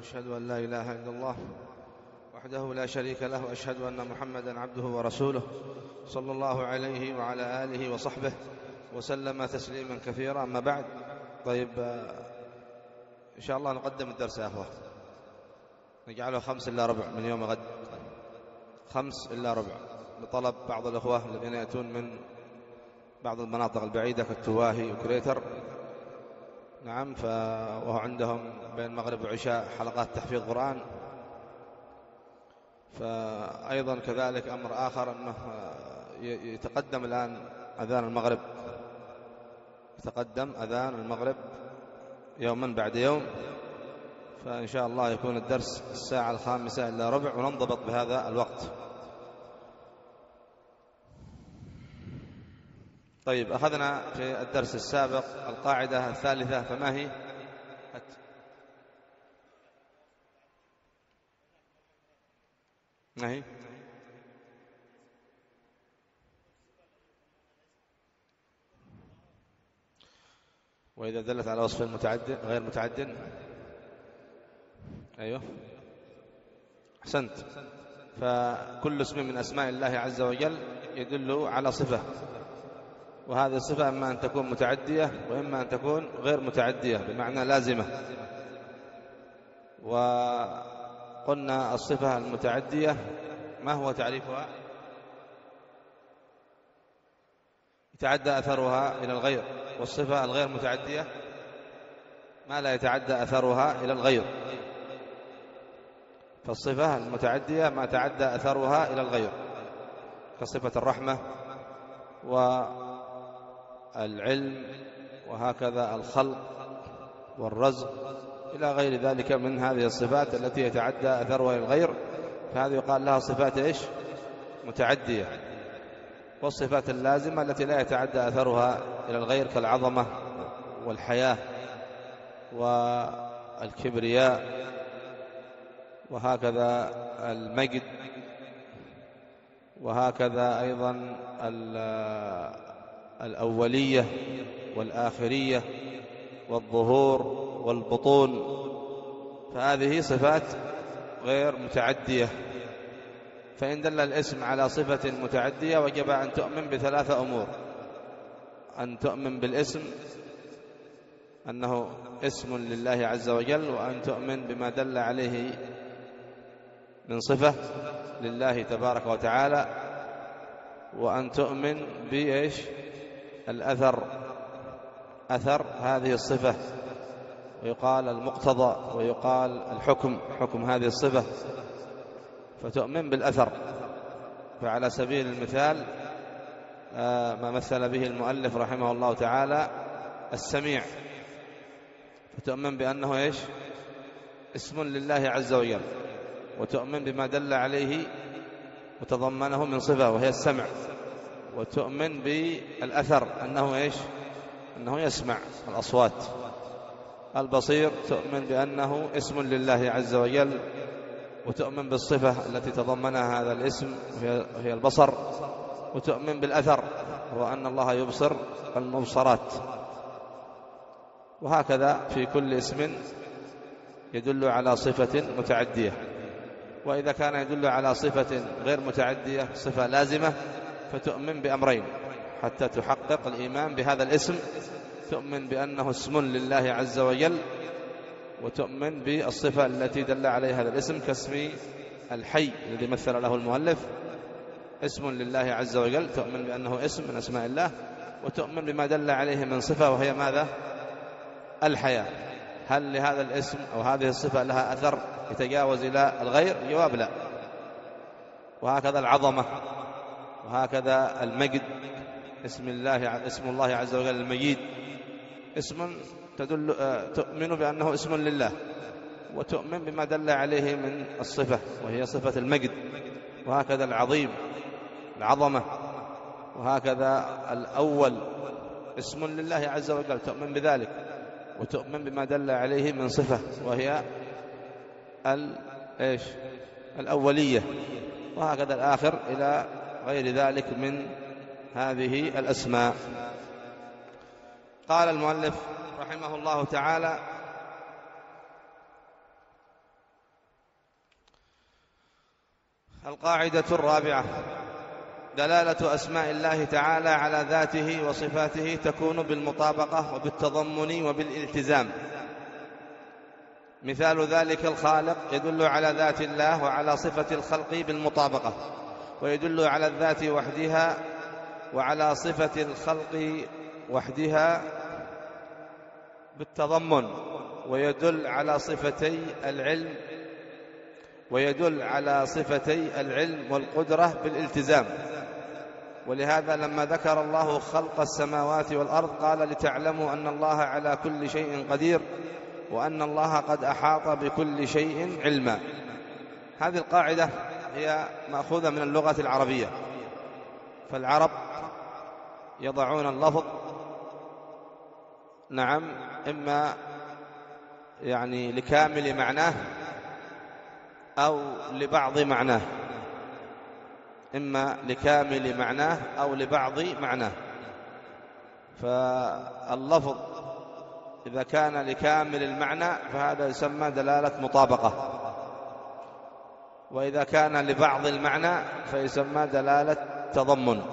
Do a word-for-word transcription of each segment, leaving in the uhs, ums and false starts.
أشهد أن لا إله إلا الله وحده لا شريك له، وأشهد أن محمدا عبده ورسوله صلى الله عليه وعلى آله وصحبه وسلم تسليما كثيرا. أما بعد، طيب إن شاء الله نقدم الدرس يا أخوة، نجعله خمس إلا ربع من يوم غد، خمس إلا ربع، بطلب بعض الأخوة الذين يأتون من بعض المناطق البعيدة كالتواهي وكريتر. نعم، وهو عندهم بين المغرب وعشاء حلقات تحفيظ قرآن. فأيضا كذلك أمر آخر أنه يتقدم الآن أذان المغرب، يتقدم أذان المغرب يوما بعد يوم، فإن شاء الله يكون الدرس الساعة الخامسة إلا ربع، وننضبط بهذا الوقت. طيب، أخذنا في الدرس السابق القاعدة الثالثة، فما هي؟ هت. ما هي؟ وإذا دلت على وصف متعد غير متعد. أيوه، أحسنت. فكل اسم من أسماء الله عز وجل يدل على صفة، وهذه الصفة إما أن تكون متعدية وإما أن تكون غير متعدية بمعنى لازمة. وقلنا الصفة المتعدية ما هو تعريفها؟ يتعدى أثرها إلى الغير. والصفة الغير متعدية ما لا يتعدى أثرها إلى الغير. فالصفة المتعدية ما تعدى أثرها إلى الغير، كصفة الرحمة والعلم وهكذا الخلق والرزق إلى غير ذلك من هذه الصفات التي يتعدى أثرها إلى الغير، فهذه يقال لها صفات إيش؟ متعدية. والصفات اللازمة التي لا يتعدى أثرها إلى الغير كالعظمة والحياة والكبرياء وهكذا المجد، وهكذا أيضا الأولية والآخرية والظهور والبطون، فهذه صفات غير متعدية. فإن دل الاسم على صفة متعدية وجب أن تؤمن بثلاثة أمور: أن تؤمن بالاسم أنه اسم لله عز وجل، وأن تؤمن بما دل عليه من صفة لله تبارك وتعالى، وأن تؤمن بإيش؟ الأثر، أثر هذه الصفة، ويقال المقتضى ويقال الحكم، حكم هذه الصفة، فتؤمن بالأثر. فعلى سبيل المثال ما مثل به المؤلف رحمه الله تعالى السميع، فتؤمن بأنه إيش؟ اسم لله عز وجل، وتؤمن بما دل عليه وتضمنه من صفة وهي السمع، وتؤمن بالأثر أنه إيش؟ أنه يسمع الأصوات. البصير تؤمن بأنه اسم لله عز وجل، وتؤمن بالصفة التي تضمنها هذا الاسم وهي البصر، وتؤمن بالأثر وهو أن الله يبصر المبصرات. وهكذا في كل اسم يدل على صفة متعدية. وإذا كان يدل على صفة غير متعدية، صفة لازمة، فتؤمن بأمرين حتى تحقق الإيمان بهذا الاسم: تؤمن بأنه اسم لله عز وجل، وتؤمن بالصفة التي دل عليها هذا الاسم كاسم الحي الذي مثل له المؤلف، اسم لله عز وجل، تؤمن بأنه اسم من أسماء الله، وتؤمن بما دل عليه من صفة وهي ماذا؟ الحياة. هل لهذا الاسم أو هذه الصفة لها أثر يتجاوز إلى الغير؟ جواب لا. وهكذا العظمة، وهكذا المجد، اسم الله اسم الله عز وجل المجيد، اسم تدل تؤمن بأنه اسم لله، وتؤمن بما دل عليه من الصفة وهي صفة المجد. وهكذا العظيم، العظمة، وهكذا الأول اسم لله عز وجل، تؤمن بذلك، وتؤمن بما دل عليه من صفة وهي الإيش؟ الأولية. وهكذا الآخر إلى غير ذلك من هذه الأسماء. قال المؤلف رحمه الله تعالى: القاعدة الرابعة: دلالة أسماء الله تعالى على ذاته وصفاته تكون بالمطابقة وبالتضمن وبالالتزام. مثال ذلك: الخالق يدل على ذات الله وعلى صفة الخلق بالمطابقة، ويدل على الذات وحدها وعلى صفة الخلق وحدها بالتضمن، ويدل على صفتي العلم ويدل على صفتي العلم والقدرة بالالتزام. ولهذا لما ذكر الله خلق السماوات والأرض قال: لتعلموا أن الله على كل شيء قدير وأن الله قد أحاط بكل شيء علما. هذه القاعدة هي مأخوذة من اللغة العربية، فالعرب يضعون اللفظ نعم إما يعني لكامل معناه أو لبعض معناه، إما لكامل معناه أو لبعض معناه. فاللفظ إذا كان لكامل المعنى فهذا يسمى دلالة مطابقة، وإذا كان لبعض المعنى فيسمى دلالة تضمن.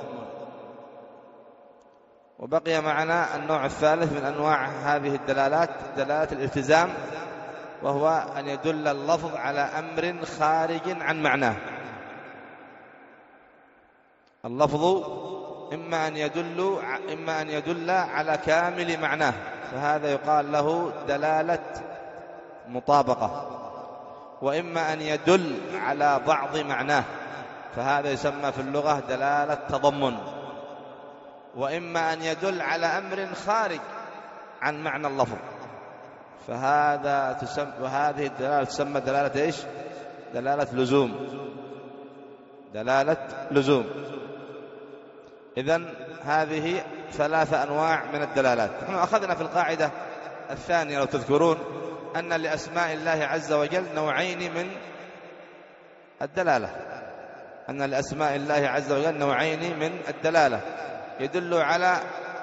وبقي معنا النوع الثالث من أنواع هذه الدلالات، دلالة الالتزام، وهو أن يدل اللفظ على أمر خارج عن معناه. اللفظ إما أن يدل إما أن يدل على كامل معناه، فهذا يقال له دلالة مطابقة، وإما أن يدل على بعض معناه، فهذا يسمى في اللغة دلالة تضمن، وإما أن يدل على أمر خارج عن معنى اللفظ، فهذا تسمى وهذه الدلالة تسمى دلالة إيش؟ دلالة لزوم. دلالة لزوم. إذن هذه ثلاثة أنواع من الدلالات. نحن أخذنا في القاعدة الثانية لو تذكرون أن لأسماء الله عز وجل نوعين من الدلالة، أن لأسماء الله عز وجل نوعين من الدلالة، يدل على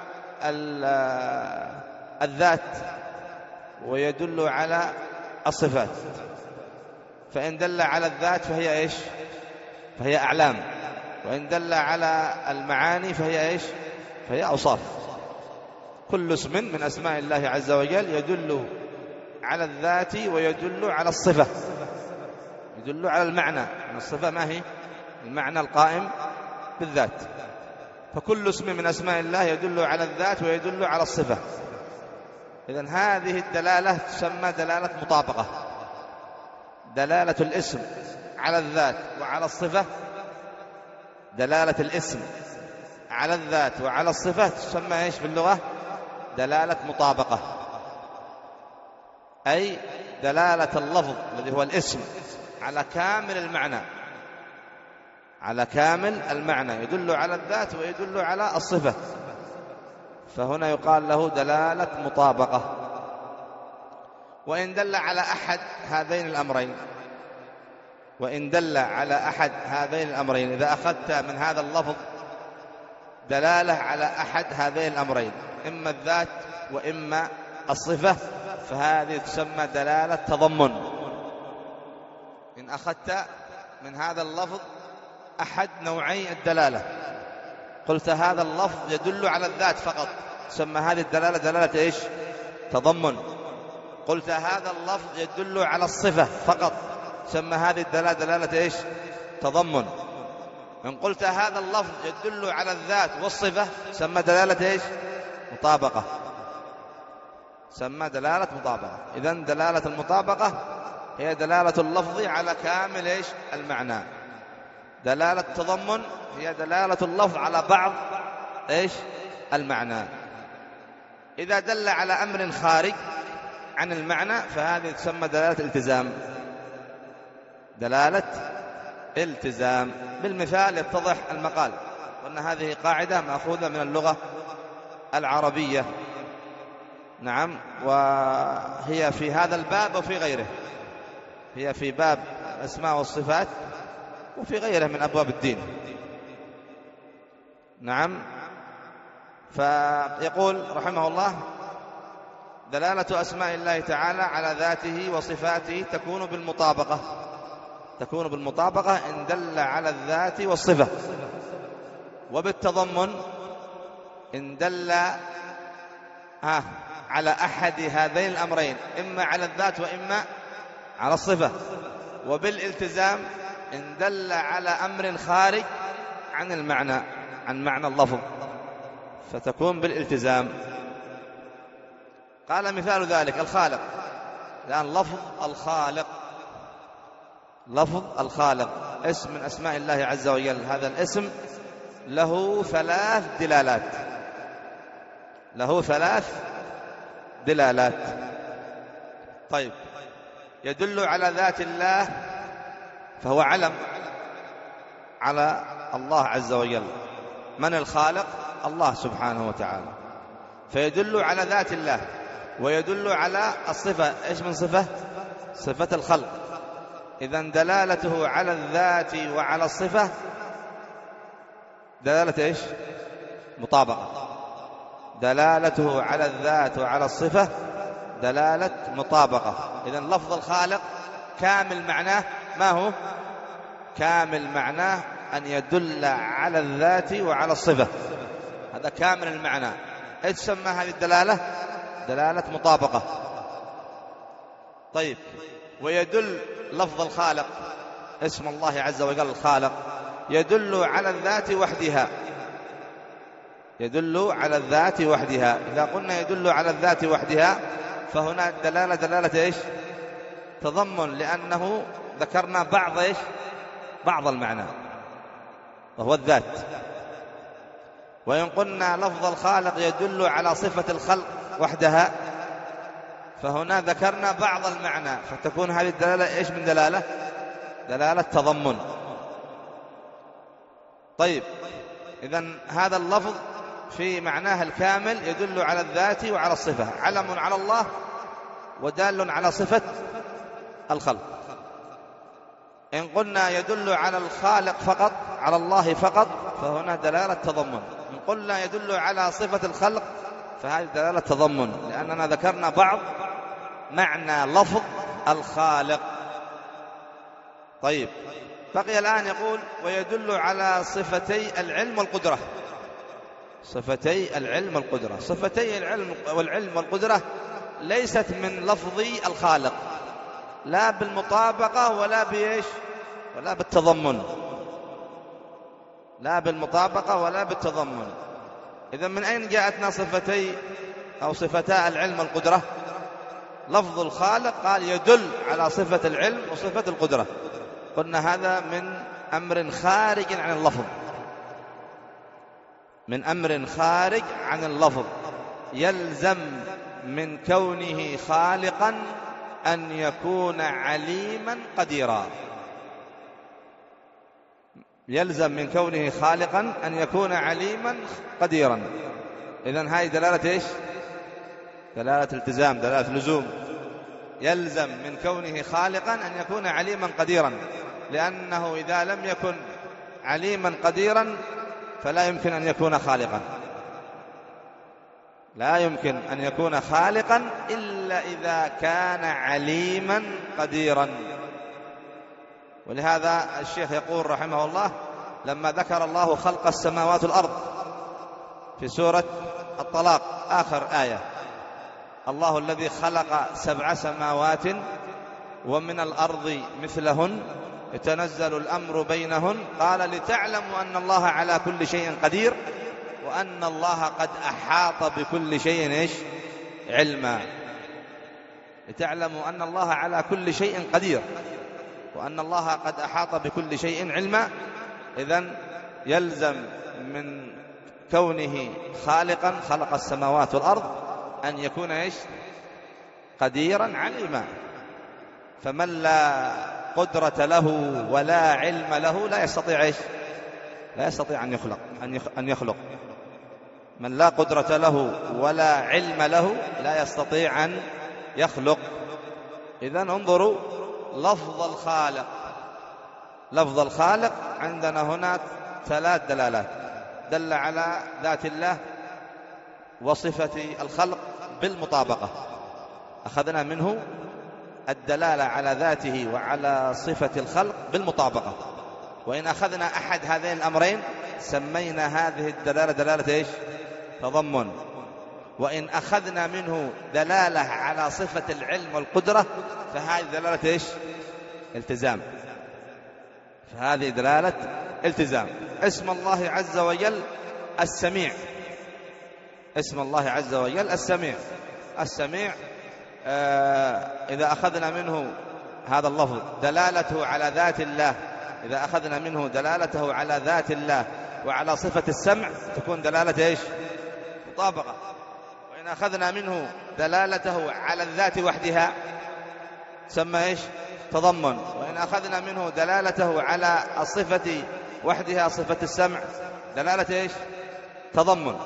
الذات ويدل على الصفات. فإن دل على الذات فهي إيش؟ فهي أعلام، وإن دل على المعاني فهي إيش؟ فهي أوصاف. كل اسم من أسماء الله عز وجل يدل على الذات ويدل على الصفة، يدل على المعنى. الصفة ما هي؟ المعنى القائم بالذات. فكل اسم من أسماء الله يدل على الذات ويدل على الصفة. إذن هذه الدلالة تسمى دلالة مطابقة. دلالة الاسم على الذات وعلى الصفة، دلالة الاسم على الذات وعلى الصفة تسمى إيش باللغة؟ دلالة مطابقة، أي دلالة اللفظ الذي هو الاسم على كامل المعنى، على كامل المعنى، يدل على الذات ويدل على الصفة، فهنا يقال له دلالة مطابقة. وإن دل على أحد هذين الأمرين، وإن دل على أحد هذين الأمرين، إذا أخذت من هذا اللفظ دلالة على أحد هذين الأمرين، إما الذات وإما الصفة، فهذه تسمى دلالة تضمن. إن أخذت من هذا اللفظ أحد نوعي الدلالة، قلت هذا اللفظ يدل على الذات فقط، تسمى هذه الدلالة دلالة إيش؟ تضمن. قلت هذا اللفظ يدل على الصفة فقط، تسمى هذه الدلالة دلالة إيش؟ تضمن. إن قلت هذا اللفظ يدل على الذات والصفة سمى دلالة إيش؟ مطابقة. سمى دلالة مطابقة. إذن دلالة المطابقة هي دلالة اللفظ على كامل إيش؟ المعنى. دلالة التضمن هي دلالة اللفظ على بعض إيش؟ المعنى. إذا دل على أمر خارج عن المعنى فهذه تسمى دلالة التزام. دلالة التزام. بالمثال يتضح المقال، وأن هذه قاعدة مأخوذة من اللغة العربية. نعم، وهي في هذا الباب وفي غيره، هي في باب الأسماء والصفات وفي غيره من أبواب الدين. نعم، فيقول رحمه الله: دلالة أسماء الله تعالى على ذاته وصفاته تكون بالمطابقة. تكون بالمطابقة إن دل على الذات والصفة، وبالتضمن إن دل آه على أحد هذين الأمرين، إما على الذات وإما على الصفة. وبالالتزام إن دل على أمر خارج عن المعنى، عن معنى اللفظ، فتكون بالالتزام. قال مثال ذلك الخالق، لأن لفظ الخالق، لفظ الخالق اسم من أسماء الله عز وجل. هذا الاسم له ثلاث دلالات، له ثلاث دلالات. طيب، يدل على ذات الله فهو علم على الله عز وجل. من الخالق؟ الله سبحانه وتعالى، فيدل على ذات الله. ويدل على الصفة، إيش من صفة؟ صفة الخلق. إذن دلالته على الذات وعلى الصفة دلالة إيش؟ مطابقة. دلالته على الذات وعلى الصفة دلالة مطابقة. إذن لفظ الخالق كامل معناه ما هو؟ كامل معناه أن يدل على الذات وعلى الصفة، هذا كامل المعنى. إيش تسمى هذه الدلالة؟ دلالة مطابقة. طيب، ويدل لفظ الخالق، اسم الله عز وجل الخالق، يدل على الذات وحدها، يدل على الذات وحدها. إذا قلنا يدل على الذات وحدها فهنا الدلالة دلالة إيش؟ تضمن، لأنه ذكرنا بعض إيش؟ بعض المعنى وهو الذات. وإن قلنا لفظ الخالق يدل على صفة الخلق وحدها فهنا ذكرنا بعض المعنى، فتكون هذه الدلالة إيش من دلالة؟ دلالة تضمن. طيب، إذن هذا اللفظ في معناه الكامل يدل على الذات وعلى الصفة، علم على الله ودال على صفة الخلق. إن قلنا يدل على الخالق فقط، على الله فقط، فهنا دلالة تضمن. إن قلنا يدل على صفة الخلق فهذه دلالة تضمن، لأننا ذكرنا بعض معنى لفظ الخالق. طيب، بقي الآن يقول ويدل على صفتي العلم والقدرة. صفتي العلم والقدرة، صفتي العلم والعلم والقدرة ليست من لفظ الخالق، لا بالمطابقة ولا بإيش؟ ولا بالتضمن، لا بالمطابقة ولا بالتضمن. إذن من أين جاءتنا صفتي أو صفتا العلم والقدرة؟ لفظ الخالق قال يدل على صفة العلم وصفة القدرة، قلنا هذا من أمر خارج عن اللفظ، من أمر خارج عن اللفظ. يلزم من كونه خالقا أن يكون عليما قديرا، يلزم من كونه خالقا أن يكون عليما قديرا. إذن هذه دلالة إيش؟ دلالة التزام، دلالة لزوم. يلزم من كونه خالقا أن يكون عليما قديرا، لأنه إذا لم يكن عليما قديرا فلا يمكن أن يكون خالقا، لا يمكن أن يكون خالقا إلا إذا كان عليما قديرا. ولهذا الشيخ يقول رحمه الله لما ذكر الله خلق السماوات والأرض في سورة الطلاق آخر آية، الله الذي خلق سبع سماوات ومن الأرض مثلهن يتنزل الأمر بينهن قال لتعلموا أن الله على كل شيء قدير وأن الله قد أحاط بكل شيء إيش؟ علما. لتعلموا أن الله على كل شيء قدير وأن الله قد أحاط بكل شيء علما. إذن يلزم من كونه خالقا خلق السماوات والأرض أن يكون إيش؟ قديرا عليما. فمن لا قدرة له ولا علم له لا يستطيع إيش؟ لا يستطيع أن يخلق أن يخلق. من لا قدرة له ولا علم له لا يستطيع أن يخلق. إذن انظروا لفظ الخالق، لفظ الخالق عندنا هنا ثلاث دلالات، دل على ذات الله وصفة الخلق بالمطابقة، أخذنا منه الدلالة على ذاته وعلى صفة الخلق بالمطابقة. وإن أخذنا أحد هذين الأمرين سمينا هذه الدلالة دلالة إيش؟ تضمن. وإن أخذنا منه دلالة على صفة العلم والقدرة فهذه دلالة إيش؟ التزام. فهذه دلالة التزام. اسم الله عز وجل السميع، اسم الله عز وجل السميع. السميع آه إذا أخذنا منه هذا اللفظ دلالته على ذات الله، إذا أخذنا منه دلالته على ذات الله وعلى صفة السمع تكون دلالة إيش؟ مطابقة. وإن أخذنا منه دلالته على الذات وحدها سمى إيش؟ تضمن. وإن أخذنا منه دلالته على الصفة وحدها صفة السمع دلالة إيش؟ تضمن.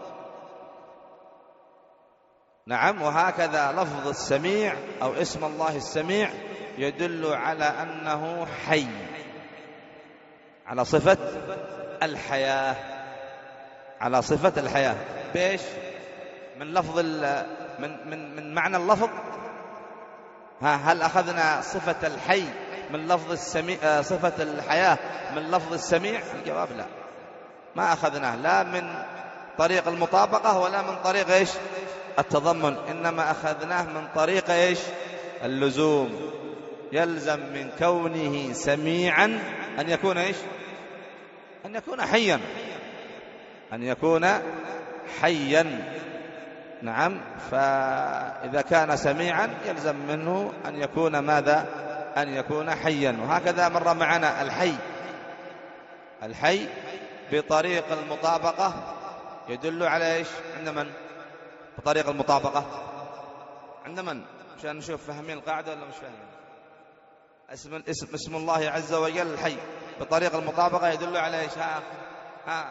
نعم. وهكذا لفظ السميع أو اسم الله السميع يدل على أنه حي، على صفة الحياة، على صفة الحياة. بإيش؟ من لفظ من من من معنى اللفظ. ها هل أخذنا صفة الحي من لفظ السميع، صفة الحياة من لفظ السميع؟ الجواب لا، ما أخذناه لا من طريق المطابقة ولا من طريق إيش؟ التضمن، إنما أخذناه من طريق إيش؟ اللزوم. يلزم من كونه سميعا أن يكون إيش؟ أن يكون حيا، أن يكون حيا. نعم. فإذا كان سميعا يلزم منه أن يكون ماذا؟ أن يكون حيا. وهكذا مر معنا الحي. الحي بطريق المطابقة يدل على إيش؟ عند من؟ بطريق المطابقة عند من؟ عشان نشوف فهمين القاعدة ولا مش فاهمين. اسم, اسم, اسم الله عز وجل الحي بطريق المطابقة يدل على إيش؟ ها ها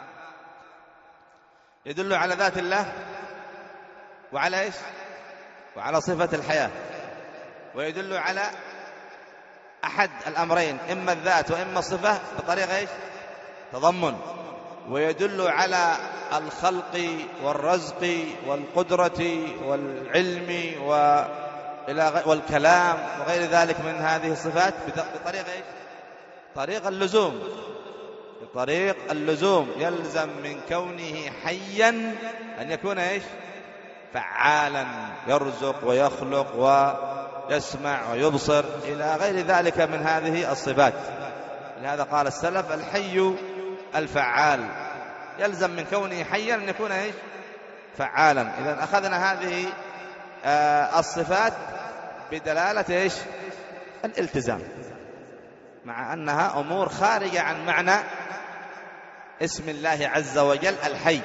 يدل على ذات الله وعلى إيش؟ وعلى صفة الحياة. ويدل على أحد الأمرين، إما الذات وإما الصفة بطريقة إيش؟ تضمن. ويدل على الخلق والرزق والقدرة والعلم والكلام وغير ذلك من هذه الصفات بطريقة إيش؟ طريق اللزوم. بطريق اللزوم يلزم من كونه حيا أن يكون إيش؟ فعالا، يرزق ويخلق ويسمع ويبصر إلى غير ذلك من هذه الصفات. لهذا قال السلف الحي الفعال. يلزم من كونه حيا أن يكون إيش؟ فعالا. إذا أخذنا هذه آه الصفات بدلالة إيش؟ الالتزام، مع أنها أمور خارجة عن معنى اسم الله عز وجل الحي،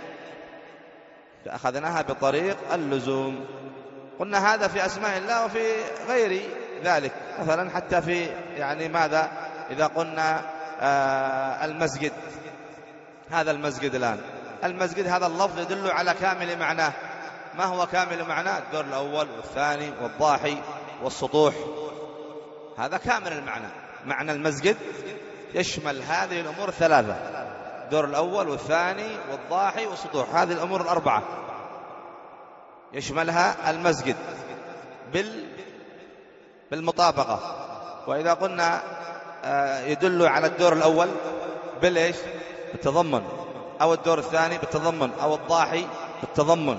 فأخذناها بطريق اللزوم. قلنا هذا في أسماء الله وفي غير ذلك. مثلا حتى في يعني ماذا إذا قلنا آه المسجد، هذا المسجد الآن، المسجد هذا اللفظ يدل على كامل معناه. ما هو كامل معناه؟ الدور الأول والثاني والضاحي والسطوح، هذا كامل المعنى. معنى المسجد يشمل هذه الأمور الثلاثة، الدور الأول والثاني والضاحي والسطوح، هذه الأمور الأربعة يشملها المسجد بال بالمطابقة. وإذا قلنا يدل على الدور الأول بالإيش؟ بالتضمن، أو الدور الثاني بالتضمن، أو الضاحي بالتضمن.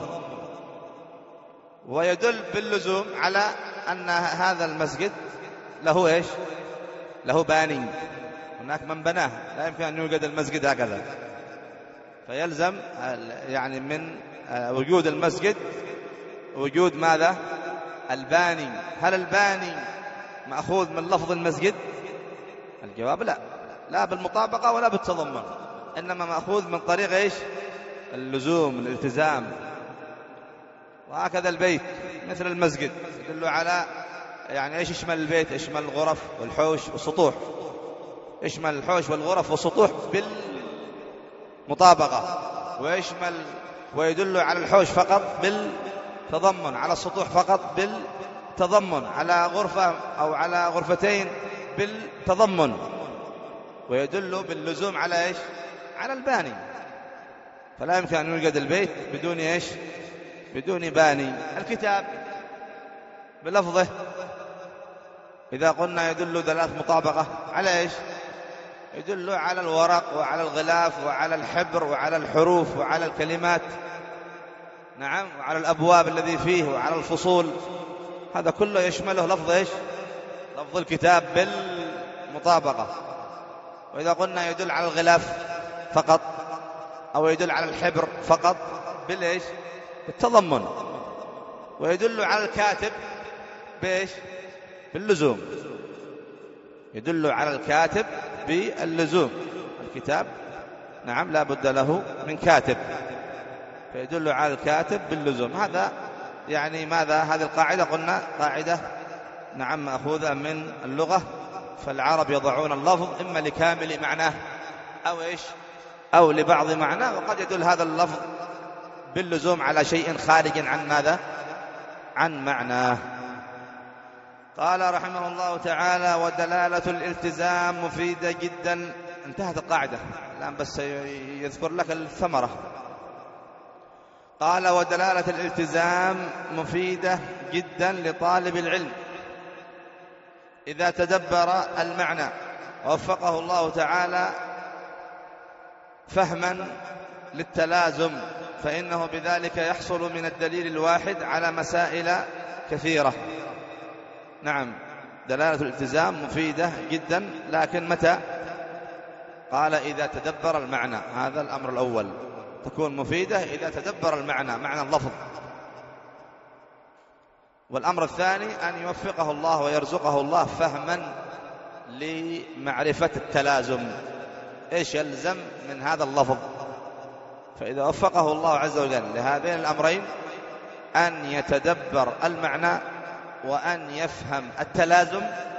ويدل باللزوم على أن هذا المسجد له إيش؟ له باني، هناك من بناه، لا يمكن أن يوجد المسجد هكذا. فيلزم يعني من وجود المسجد وجود ماذا؟ الباني. هل الباني مأخوذ من لفظ المسجد؟ الجواب لا، لا بالمطابقة ولا بالتضمن، إنما مأخوذ من طريق إيش؟ اللزوم، الالتزام. وهكذا البيت مثل المسجد يدل على يعني إيش يشمل البيت؟ يشمل الغرف والحوش والسطوح، يشمل الحوش والغرف والسطوح بالمطابقة. ويشمل ويدل على الحوش فقط بالتضمن، على السطوح فقط بالتضمن، على غرفة أو على غرفتين بالتضمن. ويدل باللزوم على إيش؟ على الباني. فلا يمكن أن يوجد البيت بدون إيش؟ بدون باني. الكتاب بلفظه إذا قلنا يدل دلالة مطابقة على إيش؟ يدل على الورق وعلى الغلاف وعلى الحبر وعلى الحروف وعلى الكلمات، نعم، وعلى الأبواب الذي فيه وعلى الفصول. هذا كله يشمله لفظ إيش؟ لفظ الكتاب بالمطابقة. وإذا قلنا يدل على الغلاف فقط أو يدل على الحبر فقط بالإيش؟ بالتضمن. ويدل على الكاتب بإيش؟ باللزوم. يدل على الكاتب باللزوم. الكتاب نعم لا بد له من كاتب، فيدل على الكاتب باللزوم. هذا يعني ماذا؟ هذه القاعدة قلنا قاعدة نعم مأخوذة من اللغة. فالعرب يضعون اللفظ إما لكامل معناه أو إيش؟ أو لبعض معناه. وقد يدل هذا اللفظ باللزوم على شيء خارج عن ماذا؟ عن معناه. قال رحمه الله تعالى: ودلالة الالتزام مفيدة جدا. انتهت القاعدة الآن، بس يذكر لك الثمرة. قال: ودلالة الالتزام مفيدة جدا لطالب العلم إذا تدبر المعنى ووفقه الله تعالى فهما للتلازم، فإنه بذلك يحصل من الدليل الواحد على مسائل كثيرة. نعم، دلالة الالتزام مفيدة جدا، لكن متى؟ قال: إذا تدبر المعنى. هذا الأمر الأول، تكون مفيدة إذا تدبر المعنى، معنى اللفظ. والأمر الثاني أن يوفقه الله ويرزقه الله فهما لمعرفة التلازم، إيش يلزم من هذا اللفظ. فإذا وفقه الله عز وجل لهذين الأمرين، أن يتدبر المعنى وأن يفهم التلازم،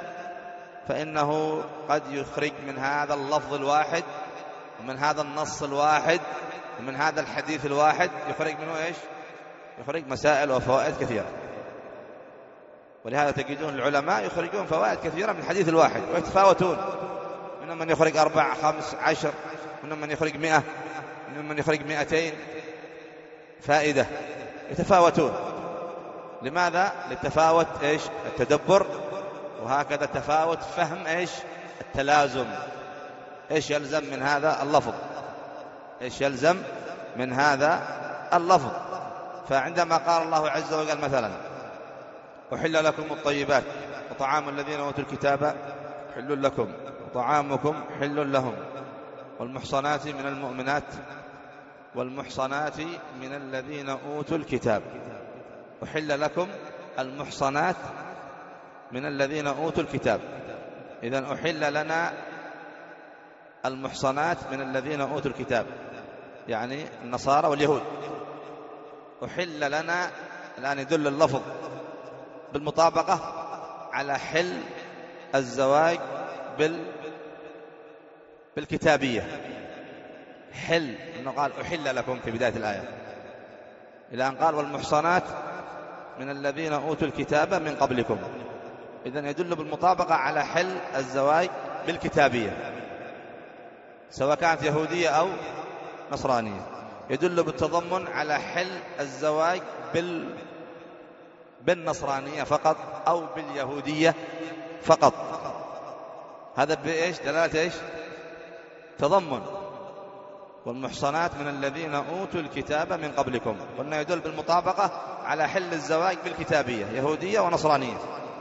فإنه قد يخرج من هذا اللفظ الواحد ومن هذا النص الواحد ومن هذا الحديث الواحد، يخرج منه إيش؟ يخرج مسائل وفوائد كثيرة. ولهذا تجدون العلماء يخرجون فوائد كثيرة من الحديث الواحد، ويتفاوتون، منهم من يخرج أربع خمس عشر، منهم من يخرج مئة، منهم من يخرج مئتين فائدة، يتفاوتون. لماذا؟ لتفاوت إيش؟ التدبر، وهكذا تفاوت فهم إيش؟ التلازم. إيش يلزم من هذا اللفظ؟ إيش يلزم من هذا اللفظ؟ فعندما قال الله عز وجل مثلا: أحل لكم الطيبات وطعام الذين أوتوا الكتاب حل لكم وطعامكم حل لهم والمحصنات من المؤمنات والمحصنات من الذين أوتوا الكتاب. أحل لكم المحصنات من الذين أوتوا الكتاب. إذن أحل لنا المحصنات من الذين أوتوا الكتاب، يعني النصارى واليهود. أحل لنا، الآن يدل اللفظ بالمطابقة على حل الزواج بال بالكتابية. حل، إنه قال أحل لكم في بداية الآية، إلى أن قال والمحصنات من الذين أوتوا الكتاب من قبلكم. إذن يدل بالمطابقة على حل الزواج بالكتابية، سواء كانت يهودية أو نصرانية. يدل بالتضمن على حل الزواج بال بالنصرانية فقط أو باليهودية فقط. هذا بإيش؟ دلالة إيش؟ تضمن. والمحصنات من الذين أوتوا الكتاب من قبلكم، قلنا يدل بالمطابقة على حل الزواج بالكتابية، يهودية ونصرانية.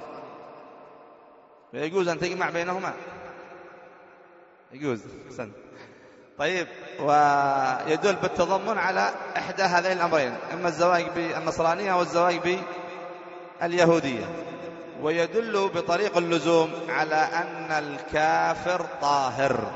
ويجوز أن تجمع بينهما، يجوز. حسن. طيب، ويدل بالتضمن على إحدى هذين الأمرين، إما الزواج بالنصرانية أو الزواج باليهودية. ويدل بطريق اللزوم على أن الكافر طاهر.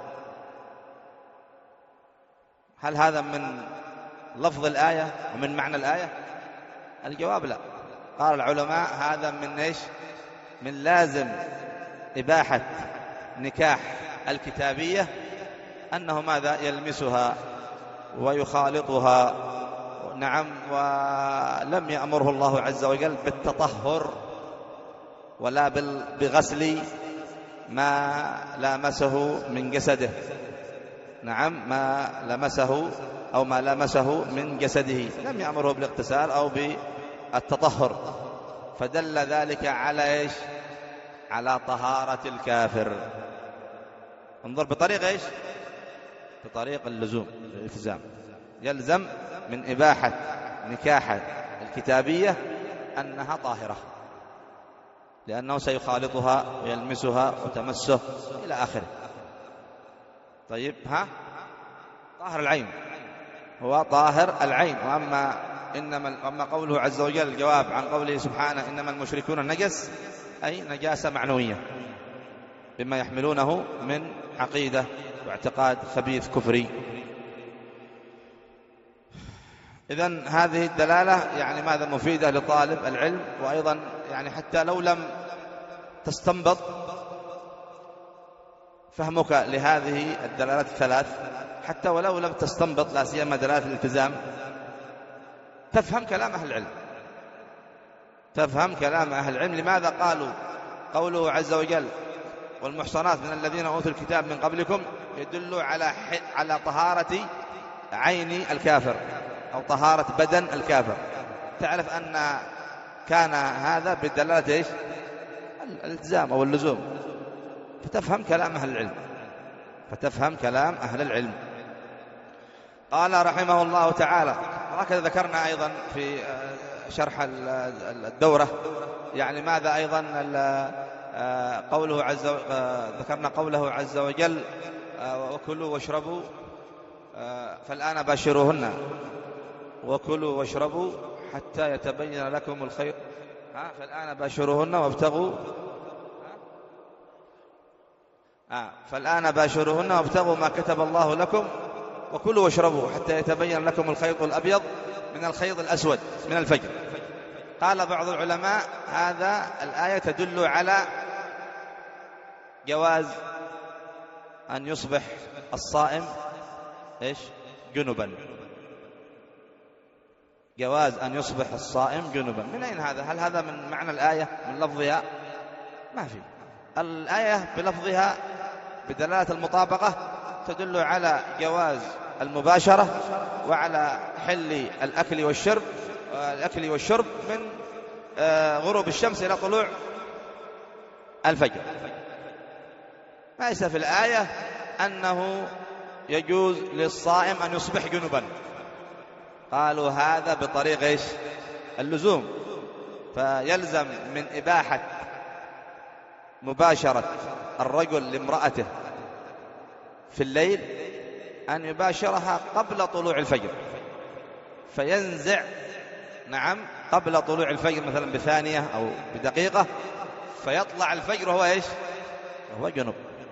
هل هذا من لفظ الآية ومن معنى الآية؟ الجواب لا. قال العلماء هذا من إيش؟ من لازم إباحة نكاح الكتابية أنه ماذا؟ يلمسها ويخالطها. نعم، ولم يأمره الله عز وجل بالتطهر ولا بغسل ما لامسه من جسده. نعم، ما لمسه أو ما لمسه من جسده، لم يأمره بالاغتسال أو بالتطهر. فدل ذلك على إيش؟ على طهارة الكافر. انظر بطريق إيش؟ بطريق اللزوم، الالتزام. يلزم من إباحة نكاح الكتابية أنها طاهرة، لأنه سيخالطها ويلمسها وتمسه إلى آخره. طيب، ها طاهر العين، هو طاهر العين. وأما إنما أما قوله عز وجل الجواب عن قوله سبحانه إنما المشركون نجس، أي نجاسة معنوية بما يحملونه من عقيدة واعتقاد خبيث كفري. إذن هذه الدلالة يعني ماذا مفيدة لطالب العلم، وأيضا يعني حتى لو لم تستنبط فهمك لهذه الدلالات الثلاث، حتى ولو لم تستنبط لا سيما دلالة الالتزام، تفهم كلام أهل العلم، تفهم كلام أهل العلم. لماذا قالوا قوله عز وجل والمحصنات من الذين أوتوا الكتاب من قبلكم يدل على على طهارة عين الكافر أو طهارة بدن الكافر. تعرف أن كان هذا بدلالة إيش؟ الالتزام أو اللزوم. فتفهم كلام أهل العلم، فتفهم كلام أهل العلم. قال رحمه الله تعالى، وهكذا ذكرنا أيضا في شرح الدورة يعني ماذا أيضا قوله عز ذكرنا قوله عز وجل وكلوا واشربوا فالآن باشروهن وكلوا واشربوا حتى يتبين لكم الخير ها فالآن باشروهن وابتغوا آه فالآن باشروهن وابتغوا ما كتب الله لكم وكلوا واشربوا حتى يتبين لكم الخيط الأبيض من الخيط الأسود من الفجر. قال بعض العلماء هذا الآية تدل على جواز أن يصبح الصائم إيش؟ جنبا. جواز أن يصبح الصائم جنبا. من أين هذا؟ هل هذا من معنى الآية من لفظها؟ ما في. الآية بلفظها بدلالة المطابقة تدل على جواز المباشرة وعلى حل الأكل والشرب الأكل والشرب من غروب الشمس إلى طلوع الفجر. ليس في الآية أنه يجوز للصائم أن يصبح جنبا. قالوا هذا بطريق إيش؟ اللزوم. فيلزم من إباحة مباشرة الرجل لامرأته في الليل أن يباشرها قبل طلوع الفجر، فينزع نعم قبل طلوع الفجر مثلا بثانية أو بدقيقة، فيطلع الفجر وهو إيش؟ وهو جنب،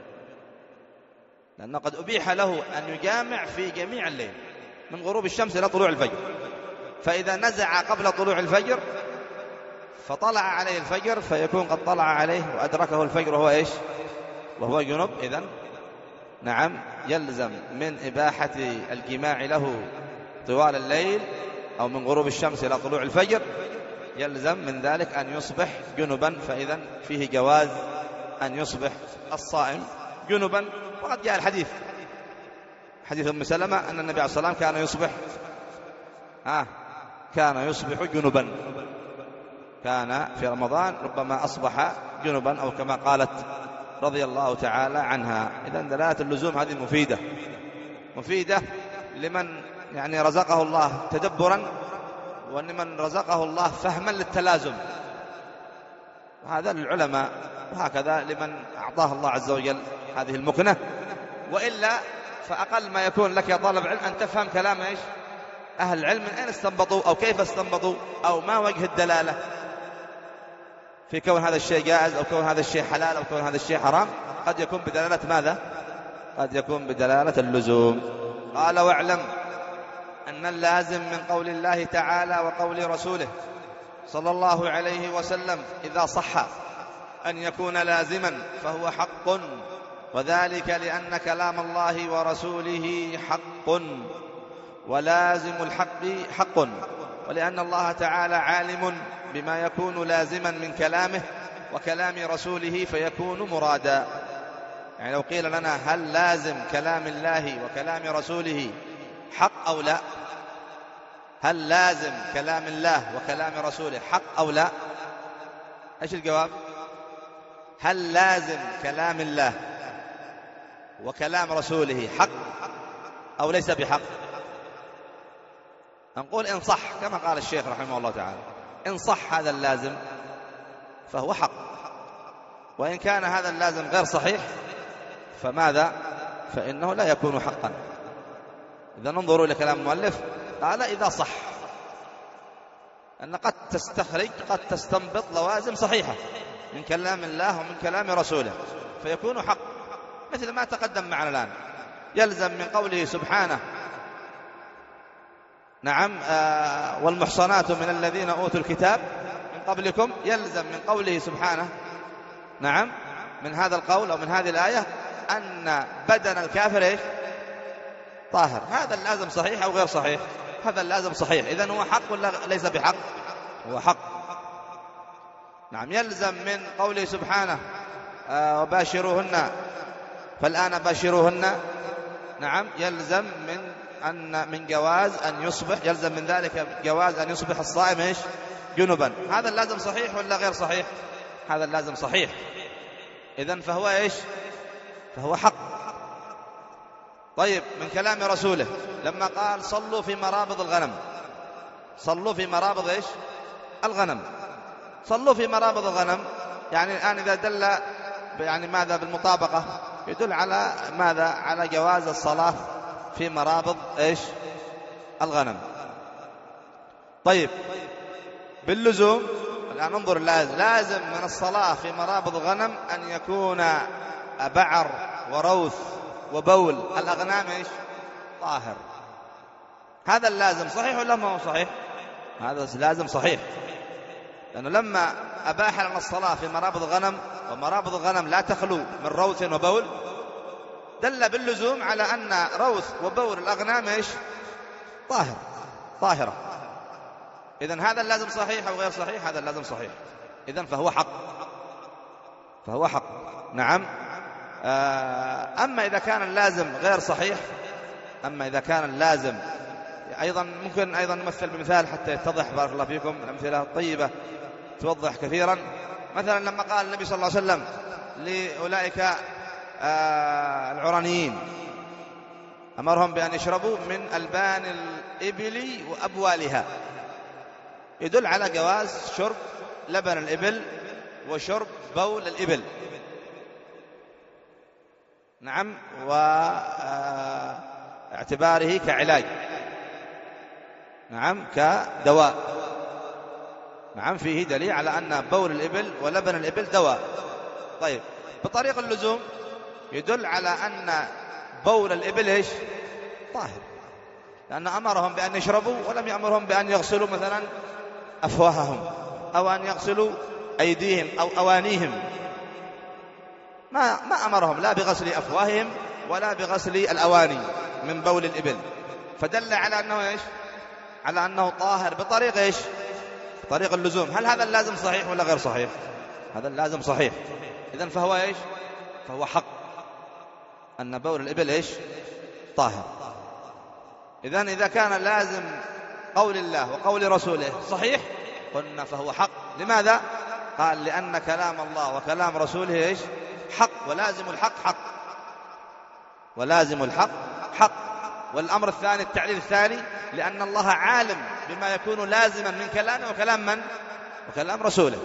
لأنه قد أبيح له أن يجامع في جميع الليل من غروب الشمس إلى طلوع الفجر. فإذا نزع قبل طلوع الفجر فطلع عليه الفجر فيكون قد طلع عليه وأدركه الفجر وهو إيش؟ وهو جنب. إذن نعم يلزم من إباحة الجماع له طوال الليل أو من غروب الشمس إلى طلوع الفجر يلزم من ذلك أن يصبح جنبا. فإذا فيه جواز أن يصبح الصائم جنبا. وقد جاء الحديث حديث أم سلمة أن النبي عليه الصلاة والسلام كان يصبح آه كان يصبح جنبا، كان في رمضان ربما أصبح جنبا أو كما قالت رضي الله تعالى عنها. إذن دلالة اللزوم هذه مفيدة مفيدة لمن يعني رزقه الله تدبرا ولمن رزقه الله فهما للتلازم، هذا للعلماء، وهكذا لمن أعطاه الله عز وجل هذه المكنة. وإلا فأقل ما يكون لك يا طالب علم أن تفهم كلام إيش؟ أهل العلم من أين استنبطوا أو كيف استنبطوا أو ما وجه الدلالة في كون هذا الشيء جائز أو كون هذا الشيء حلال أو كون هذا الشيء حرام. قد يكون بدلالة ماذا؟ قد يكون بدلالة اللزوم. قال واعلم أن اللازم من قول الله تعالى وقول رسوله صلى الله عليه وسلم إذا صح أن يكون لازما فهو حق، وذلك لأن كلام الله ورسوله حق ولازم الحق حق، ولأن الله تعالى عالم بما يكون لازما من كلامه وكلام رسوله فيكون مرادا. يعني لو قيل لنا هل لازم كلام الله وكلام رسوله حق أو لا؟ هل لازم كلام الله وكلام رسوله حق أو لا؟ إيش الجواب؟ هل لازم كلام الله وكلام رسوله حق أو ليس بحق؟ نقول إن صح كما قال الشيخ رحمه الله تعالى، إن صح هذا اللازم فهو حق، وإن كان هذا اللازم غير صحيح فماذا؟ فإنه لا يكون حقا. إذا ننظروا إلى كلام المؤلف، قال إذا صح، أن قد تستخرج قد تستنبط لوازم صحيحة من كلام الله ومن كلام رسوله فيكون حق، مثل ما تقدم معنا الآن. يلزم من قوله سبحانه نعم آه والمحصنات من الذين أوتوا الكتاب من قبلكم، يلزم من قوله سبحانه نعم من هذا القول أو من هذه الآية أن بدن الكافر إيش؟ طاهر. هذا اللازم صحيح أو غير صحيح؟ هذا اللازم صحيح. إذن هو حق ولا ليس بحق؟ هو حق. نعم. يلزم من قوله سبحانه آه وباشروهن فالآن باشروهن، نعم يلزم من أن من جواز أن يصبح، يلزم من ذلك جواز أن يصبح الصائم إيش؟ جنبا. هذا اللازم صحيح ولا غير صحيح؟ هذا اللازم صحيح. إذن فهو إيش؟ فهو حق. طيب من كلام رسوله لما قال صلوا في مرابض الغنم، صلوا في مرابض إيش؟ الغنم. صلوا في مرابض الغنم يعني الآن إذا دل يعني ماذا بالمطابقة يدل على ماذا؟ على جواز الصلاة في مرابض إيش؟ الغنم. طيب باللزوم الآن ننظر اللازم، لازم من الصلاة في مرابض الغنم أن يكون بعر وروث وبول الأغنام إيش؟ طاهر. هذا اللازم صحيح ولا ما هو صحيح؟ هذا لازم صحيح، لأنه لما أباح لنا الصلاة في مرابض الغنم ومرابض الغنم لا تخلو من روث وبول، دل باللزوم على أن روث وبول الأغنام إيش؟ طاهر، طاهرة. إذن هذا اللازم صحيح أو غير صحيح؟ هذا اللازم صحيح. إذن فهو حق، فهو حق. نعم. أما إذا كان اللازم غير صحيح، أما إذا كان اللازم أيضا ممكن أيضا نمثل بمثال حتى يتضح، بارك الله فيكم، الأمثلة الطيبة توضح كثيرا. مثلا لما قال النبي صلى الله عليه وسلم لأولئك العرانيين أمرهم بأن يشربوا من ألبان الإبل وأبوالها، يدل على جواز شرب لبن الإبل وشرب بول الإبل. نعم. واعتباره كعلاج، نعم كدواء. نعم فيه دليل على أن بول الإبل ولبن الإبل دواء. طيب بطريق اللزوم يدل على أن بول الإبل إيش؟ طاهر، لأن أمرهم بأن يشربوا ولم يأمرهم بأن يغسلوا مثلا أفواههم أو أن يغسلوا أيديهم أو أوانيهم. ما ما أمرهم لا بغسل أفواههم ولا بغسل الأواني من بول الإبل، فدل على أنه إيش؟ على أنه طاهر بطريق إيش؟ طريق اللزوم. هل هذا اللازم صحيح ولا غير صحيح؟ هذا اللازم صحيح. إذن فهو إيش؟ فهو حق أن بول الإبل إيش؟ طاهر. إذن إذا كان لازم قول الله وقول رسوله صحيح قلنا فهو حق. لماذا؟ قال لأن كلام الله وكلام رسوله إيش؟ حق، ولازم الحق حق، ولازم الحق حق. والأمر الثاني التعليل الثاني لأن الله عالم بما يكون لازما من كلامه وكلام من؟ وكلام رسوله.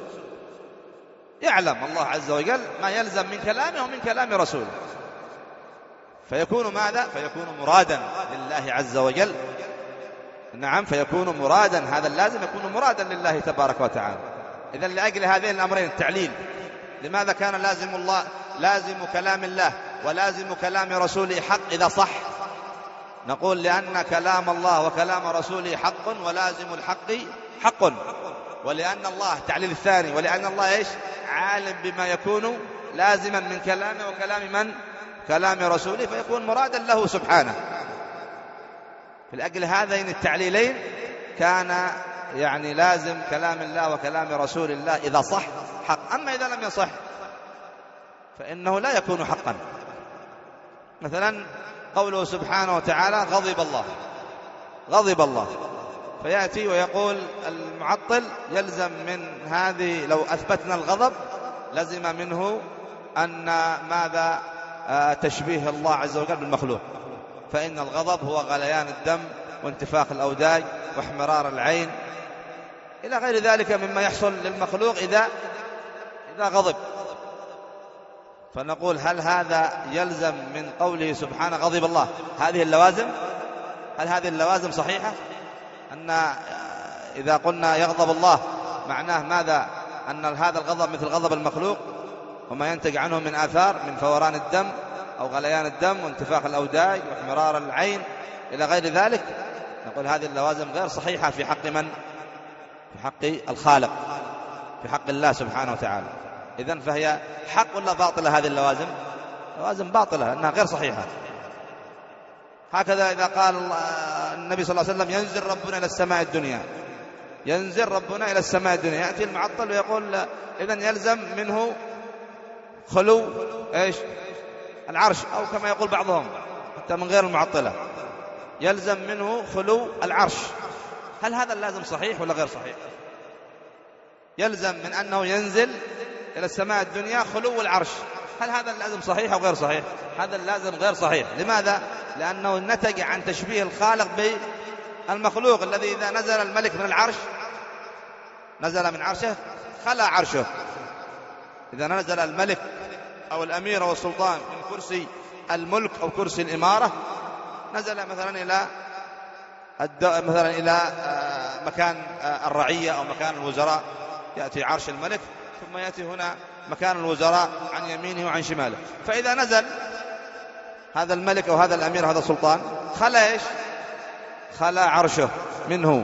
يعلم الله عز وجل ما يلزم من كلامه ومن كلام رسوله، فيكون ماذا؟ فيكون مرادا لله عز وجل. نعم فيكون مرادا، هذا اللازم يكون مرادا لله تبارك وتعالى. إذن لأجل هذين الأمرين التعليل، لماذا كان لازم الله لازم كلام الله ولازم كلام رسوله حق إذا صح؟ نقول لأن كلام الله وكلام رسوله حق ولازم الحق حق، ولأن الله تعليل الثاني ولأن الله إيش؟ عالم بما يكون لازما من كلامه وكلام من؟ كلام رسوله، فيكون مرادا له سبحانه. لأجل هذين التعليلين كان يعني لازم كلام الله وكلام رسول الله إذا صح حق. أما إذا لم يصح فإنه لا يكون حقا. مثلا قوله سبحانه وتعالى غضب الله، غضب الله، فيأتي ويقول المعطل يلزم من هذه لو أثبتنا الغضب لزم منه أن ماذا تشبيه الله عز وجل بالمخلوق، فإن الغضب هو غليان الدم وانتفاخ الأوداج واحمرار العين إلى غير ذلك مما يحصل للمخلوق إذا إذا غضب. فنقول هل هذا يلزم من قوله سبحانه غضب الله هذه اللوازم؟ هل هذه اللوازم صحيحة؟ أن إذا قلنا يغضب الله معناه ماذا؟ أن هذا الغضب مثل غضب المخلوق وما ينتج عنه من آثار من فوران الدم أو غليان الدم وانتفاخ الأوداج واحمرار العين إلى غير ذلك. نقول هذه اللوازم غير صحيحة في حق من؟ في حق الخالق، في حق الله سبحانه وتعالى. إذن فهي حق ولا باطلة هذه اللوازم؟ لوازم باطلة لأنها غير صحيحة. هكذا إذا قال النبي صلى الله عليه وسلم ينزل ربنا إلى السماء الدنيا، ينزل ربنا إلى السماء الدنيا، يأتي المعطل ويقول إذن يلزم منه خلو إيش؟ العرش، أو كما يقول بعضهم حتى من غير المعطلة يلزم منه خلو العرش. هل هذا اللازم صحيح ولا غير صحيح؟ يلزم من أنه ينزل إلى السماء الدنيا خلو العرش، هل هذا اللازم صحيح أو غير صحيح؟ هذا اللازم غير صحيح. لماذا؟ لأنه نتج عن تشبيه الخالق بالمخلوق الذي إذا نزل الملك من العرش نزل من عرشه خلى عرشه. إذا نزل الملك أو الأمير أو السلطان من كرسي الملك أو كرسي الإمارة نزل مثلا إلى مثلا إلى مكان الرعية أو مكان الوزراء، يأتي عرش الملك ثم يأتي هنا مكان الوزراء عن يمينه وعن شماله. فإذا نزل هذا الملك أو هذا الأمير أو هذا السلطان خلى إيش؟ خلى عرشه منه.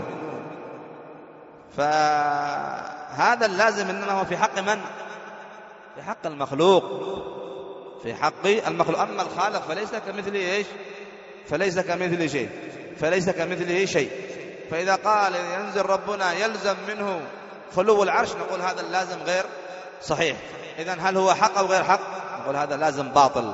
فهذا اللازم إنما هو في حق من؟ في حق المخلوق، في حق المخلوق. أما الخالق فليس كمثله إيش؟ فليس كمثله شيء، فليس كمثله شيء. فإذا قال ينزل ربنا يلزم منه خلو العرش نقول هذا اللازم غير صحيح. إذن هل هو حق أو غير حق؟ نقول هذا لازم باطل،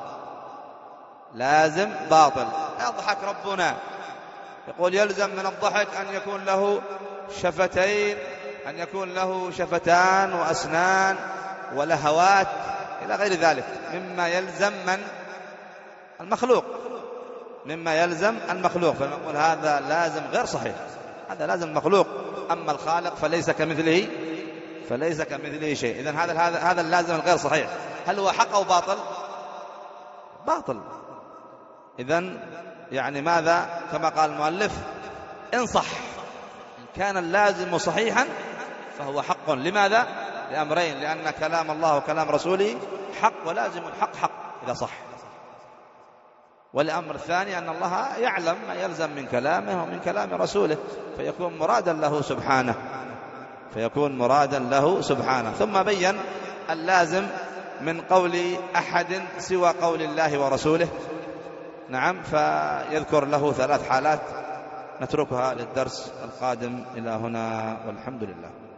لازم باطل. يضحك ربنا، يقول يلزم من الضحك أن يكون له شفتين، أن يكون له شفتان وأسنان ولهوات إلى غير ذلك مما يلزم من المخلوق، مما يلزم المخلوق. فنقول هذا لازم غير صحيح، هذا لازم مخلوق. أما الخالق فليس كمثله فليس كمثله شيء. إذن هذا هذا هذا اللازم الغير صحيح. هل هو حق أو باطل؟ باطل. إذن يعني ماذا؟ كما قال المؤلف إن صح، إن كان اللازم صحيحا فهو حق. لماذا؟ لأمرين: لأن كلام الله وكلام رسوله حق، ولازم الحق حق إذا صح. والأمر الثاني أن الله يعلم ما يلزم من كلامه ومن كلام رسوله، فيكون مرادا له سبحانه، فيكون مرادا له سبحانه. ثم بين اللازم من قول أحد سوى قول الله ورسوله. نعم، فيذكر له ثلاث حالات نتركها للدرس القادم. إلى هنا والحمد لله.